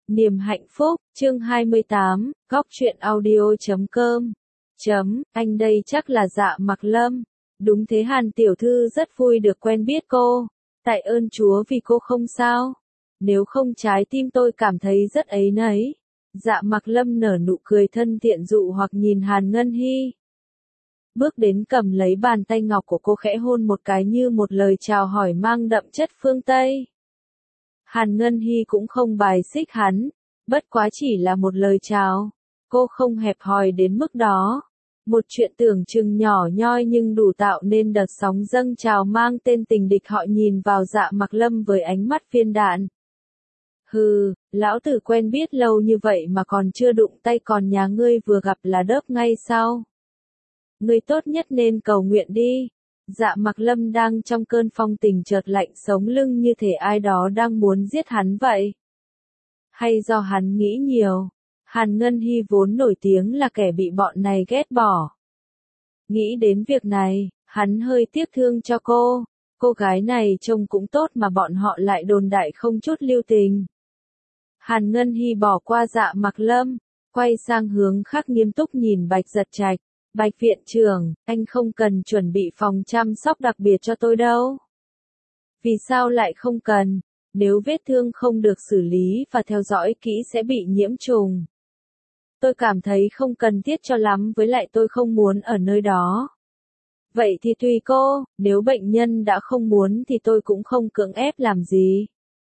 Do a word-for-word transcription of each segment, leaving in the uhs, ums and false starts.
Niềm hạnh phúc, chương hai mươi tám, góc truyện audio chấm com. Chấm, anh đây chắc là Dạ Mặc Lâm. Đúng thế, Hàn tiểu thư rất vui được quen biết cô. Tại ơn Chúa vì cô không sao. Nếu không trái tim tôi cảm thấy rất áy náy. Dạ Mặc Lâm nở nụ cười thân thiện dụ hoặc nhìn Hàn Ngân Hy. Bước đến cầm lấy bàn tay ngọc của cô khẽ hôn một cái như một lời chào hỏi mang đậm chất phương Tây. Hàn Ngân Hy cũng không bài xích hắn, bất quá chỉ là một lời chào. Cô không hẹp hòi đến mức đó. Một chuyện tưởng chừng nhỏ nhoi nhưng đủ tạo nên đợt sóng dâng trào mang tên tình địch, họ nhìn vào Dạ Mặc Lâm với ánh mắt viên đạn. Hừ, lão tử quen biết lâu như vậy mà còn chưa đụng tay, còn nhà ngươi vừa gặp là đớp ngay sao? Ngươi tốt nhất nên cầu nguyện đi. Dạ Mặc Lâm đang trong cơn phong tình chợt lạnh sống lưng như thể ai đó đang muốn giết hắn vậy. Hay do hắn nghĩ nhiều? Hàn Ngân Hy vốn nổi tiếng là kẻ bị bọn này ghét bỏ. Nghĩ đến việc này, hắn hơi tiếc thương cho cô. Cô gái này trông cũng tốt mà bọn họ lại đồn đại không chút lưu tình. Hàn Ngân Hy bỏ qua Dạ Mặc Lâm, quay sang hướng khác nghiêm túc nhìn Bạch Giật Trạch. Bạch viện trưởng, anh không cần chuẩn bị phòng chăm sóc đặc biệt cho tôi đâu. Vì sao lại không cần? Nếu vết thương không được xử lý và theo dõi kỹ sẽ bị nhiễm trùng. Tôi cảm thấy không cần thiết cho lắm, với lại tôi không muốn ở nơi đó. Vậy thì tùy cô, nếu bệnh nhân đã không muốn thì tôi cũng không cưỡng ép làm gì.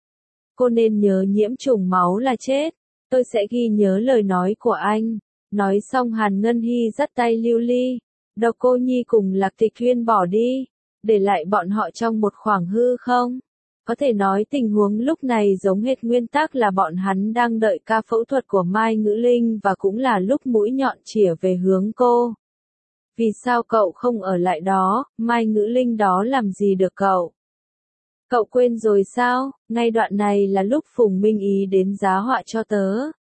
Cô nên nhớ nhiễm trùng máu là chết. Tôi sẽ ghi nhớ lời nói của anh. Nói xong Hàn Ngân Hy dắt tay Lưu Ly, Độc Cô Nhi cùng Lạc Tịch Huyên bỏ đi, để lại bọn họ trong một khoảng hư không. Có thể nói tình huống lúc này giống hệt nguyên tắc là bọn hắn đang đợi ca phẫu thuật của Mai Ngữ Linh và cũng là lúc mũi nhọn chĩa về hướng cô. Vì sao cậu không ở lại đó, Mai Ngữ Linh đó làm gì được cậu? Cậu quên rồi sao, ngay đoạn này là lúc Phùng Minh Ý đến giá họa cho tớ.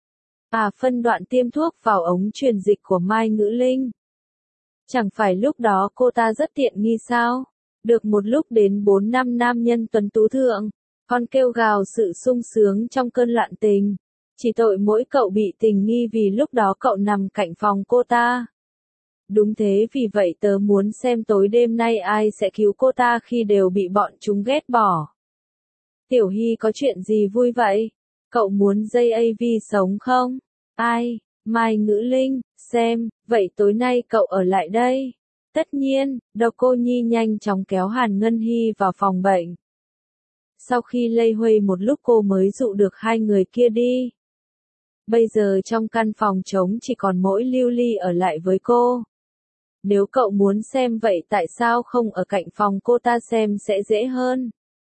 À, phân đoạn tiêm thuốc vào ống truyền dịch của Mai Ngữ Linh. Chẳng phải lúc đó cô ta rất tiện nghi sao? Được một lúc đến bốn năm nam nhân tuấn tú thượng, còn kêu gào sự sung sướng trong cơn loạn tình. Chỉ tội mỗi cậu bị tình nghi vì lúc đó cậu nằm cạnh phòng cô ta. Đúng thế, vì vậy tớ muốn xem tối đêm nay ai sẽ cứu cô ta khi đều bị bọn chúng ghét bỏ. Tiểu Hy có chuyện gì vui vậy? Cậu muốn dây a vê sống không? Ai? Mai Ngữ Linh, xem, vậy tối nay cậu ở lại đây. Tất nhiên, Độc Cô Nhi nhanh chóng kéo Hàn Ngân Hy vào phòng bệnh. Sau khi lây hoay một lúc cô mới dụ được hai người kia đi. Bây giờ trong căn phòng trống chỉ còn mỗi Lưu Ly ở lại với cô. Nếu cậu muốn xem vậy tại sao không ở cạnh phòng cô ta xem sẽ dễ hơn.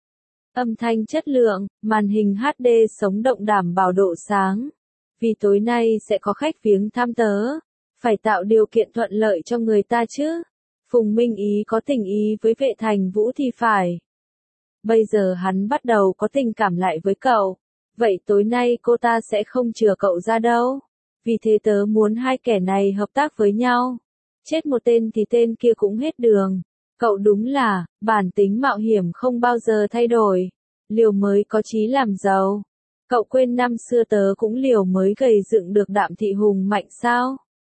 Âm thanh chất lượng, màn hình hát đê sống động đảm bảo độ sáng. Vì tối nay sẽ có khách viếng thăm tớ. Phải tạo điều kiện thuận lợi cho người ta chứ. Phùng Minh Ý có tình ý với Vệ Thành Vũ thì phải. Bây giờ hắn bắt đầu có tình cảm lại với cậu. Vậy tối nay cô ta sẽ không chừa cậu ra đâu. Vì thế tớ muốn hai kẻ này hợp tác với nhau. Chết một tên thì tên kia cũng hết đường. Cậu đúng là, bản tính mạo hiểm không bao giờ thay đổi. Liều mới có chí làm giàu. Cậu quên năm xưa tớ cũng liều mới gầy dựng được Đạm Thị hùng mạnh sao?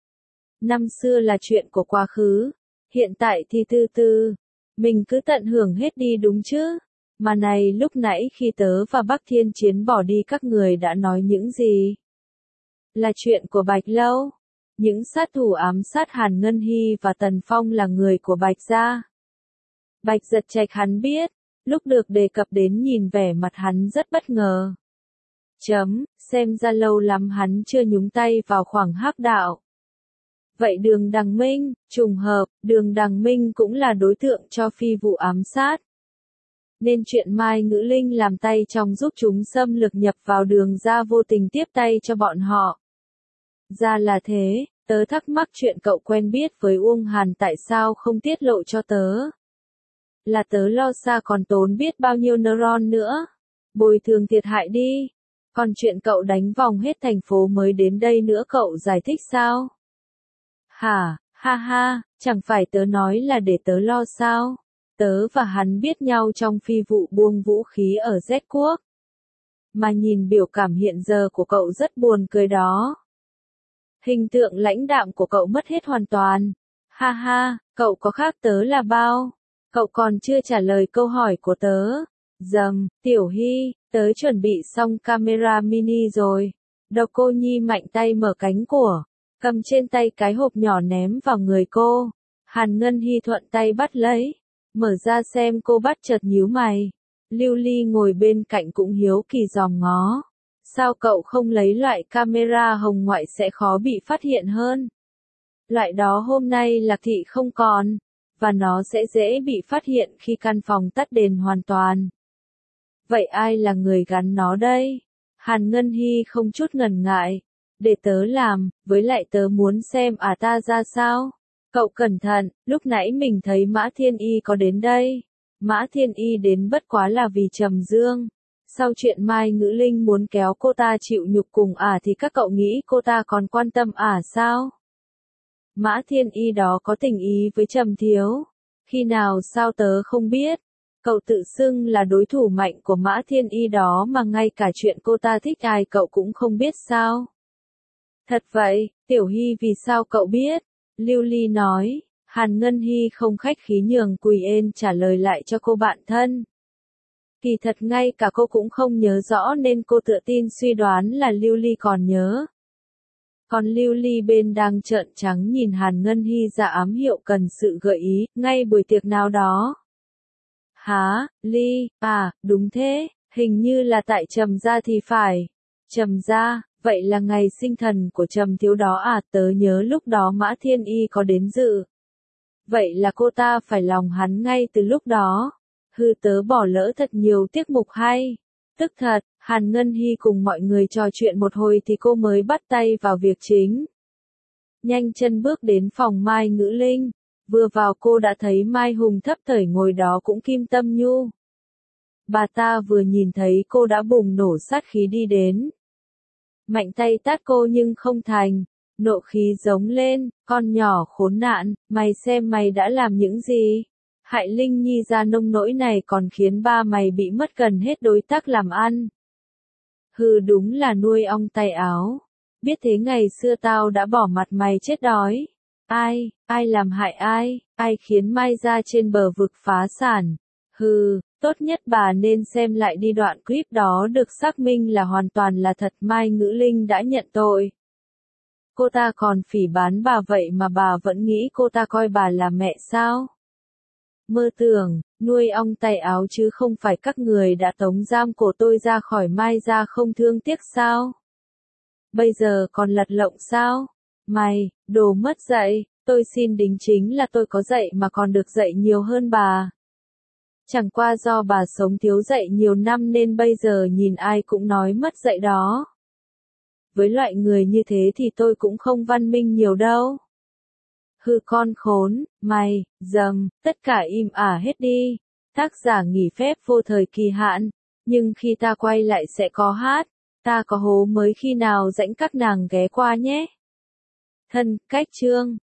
Năm xưa là chuyện của quá khứ. Hiện tại thì từ từ. Mình cứ tận hưởng hết đi đúng chứ? Mà này, lúc nãy khi tớ và Bắc Thiên Chiến bỏ đi các người đã nói những gì? Là chuyện của Bạch Lâu. Những sát thủ ám sát Hàn Ngân Hy và Tần Phong là người của Bạch gia. Bạch Giật Trạch hắn biết. Lúc được đề cập đến nhìn vẻ mặt hắn rất bất ngờ. Chấm, xem ra lâu lắm hắn chưa nhúng tay vào khoảng hắc đạo. Vậy Đường Đằng Minh, trùng hợp, Đường Đằng Minh cũng là đối tượng cho phi vụ ám sát. Nên chuyện Mai Ngữ Linh làm tay trong giúp chúng xâm lược nhập vào Đường gia vô tình tiếp tay cho bọn họ. Ra là thế, tớ thắc mắc chuyện cậu quen biết với Uông Hàn tại sao không tiết lộ cho tớ. Là tớ lo xa còn tốn biết bao nhiêu neuron nữa. Bồi thường thiệt hại đi. Còn chuyện cậu đánh vòng hết thành phố mới đến đây nữa cậu giải thích sao? Hả, ha ha, chẳng phải tớ nói là để tớ lo sao? Tớ và hắn biết nhau trong phi vụ buông vũ khí ở Z quốc. mà nhìn biểu cảm hiện giờ của cậu rất buồn cười đó. Hình tượng lãnh đạm của cậu mất hết hoàn toàn. Ha ha, cậu có khác tớ là bao? Cậu còn chưa trả lời câu hỏi của tớ. Dầm, Tiểu Hy, tớ chuẩn bị xong camera mini rồi. Độc Cô Nhi mạnh tay mở cánh của, cầm trên tay cái hộp nhỏ ném vào người cô. Hàn Ngân Hy thuận tay bắt lấy, mở ra xem cô bắt chợt nhíu mày. Lưu Ly ngồi bên cạnh cũng hiếu kỳ dòm ngó. Sao cậu không lấy loại camera hồng ngoại sẽ khó bị phát hiện hơn? Loại đó hôm nay Lạc Thị không còn, và nó sẽ dễ bị phát hiện khi căn phòng tắt đèn hoàn toàn. Vậy ai là người gắn nó đây? Hàn Ngân Hy không chút ngần ngại. Để tớ làm, với lại tớ muốn xem à ta ra sao. Cậu cẩn thận, lúc nãy mình thấy Mã Thiên Y có đến đây. Mã Thiên Y đến bất quá là vì Trầm Dương. Sau chuyện Mai Ngữ Linh muốn kéo cô ta chịu nhục cùng à thì các cậu nghĩ cô ta còn quan tâm à sao? Mã Thiên Y đó có tình ý với Trầm Thiếu. Khi nào sao tớ không biết. Cậu tự xưng là đối thủ mạnh của Mã Thiên Y đó mà ngay cả chuyện cô ta thích ai cậu cũng không biết sao? Thật vậy, Tiểu Hy vì sao cậu biết? Lưu Ly nói. Hàn Ngân Hy không khách khí nhường Quỳ Ên trả lời lại cho cô bạn thân. Kỳ thật ngay cả cô cũng không nhớ rõ nên cô tự tin suy đoán là Lưu Ly còn nhớ. Còn Lưu Ly bên đang trợn trắng nhìn Hàn Ngân Hy ra ám hiệu cần sự gợi ý, ngay buổi tiệc nào đó. Hả, Ly, à, đúng thế, hình như là tại Trầm gia thì phải. Trầm gia, vậy là ngày sinh thần của Trầm Thiếu đó à, tớ nhớ lúc đó Mã Thiên Y có đến dự. Vậy là cô ta phải lòng hắn ngay từ lúc đó. Hư tớ bỏ lỡ thật nhiều tiết mục hay. Tức thật, Hàn Ngân Hy cùng mọi người trò chuyện một hồi thì cô mới bắt tay vào việc chính. Nhanh chân bước đến phòng Mai Ngữ Linh. Vừa vào cô đã thấy Mai Hùng thấp thởi ngồi đó cũng kim tâm nhu. Bà ta vừa nhìn thấy cô đã bùng nổ sát khí đi đến. Mạnh tay tát cô nhưng không thành. Nộ khí giống lên, con nhỏ khốn nạn, mày xem mày đã làm những gì? Hại Linh Nhi ra nông nỗi này còn khiến ba mày bị mất gần hết đối tác làm ăn. Hừ đúng là nuôi ong tay áo. Biết thế ngày xưa tao đã bỏ mặt mày chết đói. Ai, ai làm hại ai, ai khiến Mai ra trên bờ vực phá sản. Hừ, tốt nhất bà nên xem lại đi đoạn clip đó được xác minh là hoàn toàn là thật. Mai Ngữ Linh đã nhận tội. Cô ta còn phỉ báng bà vậy mà bà vẫn nghĩ cô ta coi bà là mẹ sao? Mơ tưởng, nuôi ong tay áo chứ không phải các người đã tống giam cổ tôi ra khỏi Mai ra không thương tiếc sao? Bây giờ còn lật lọng sao? Mày, đồ mất dạy, tôi xin đính chính là tôi có dạy mà còn được dạy nhiều hơn bà. Chẳng qua do bà sống thiếu dạy nhiều năm nên bây giờ nhìn ai cũng nói mất dạy đó. Với loại người như thế thì tôi cũng không văn minh nhiều đâu. Hư con khốn, mày, dầm, tất cả im ả hết đi. Tác giả nghỉ phép vô thời kỳ hạn, nhưng khi ta quay lại sẽ có hát. Ta có hố mới khi nào rãnh các nàng ghé qua nhé. Thân, cách chương.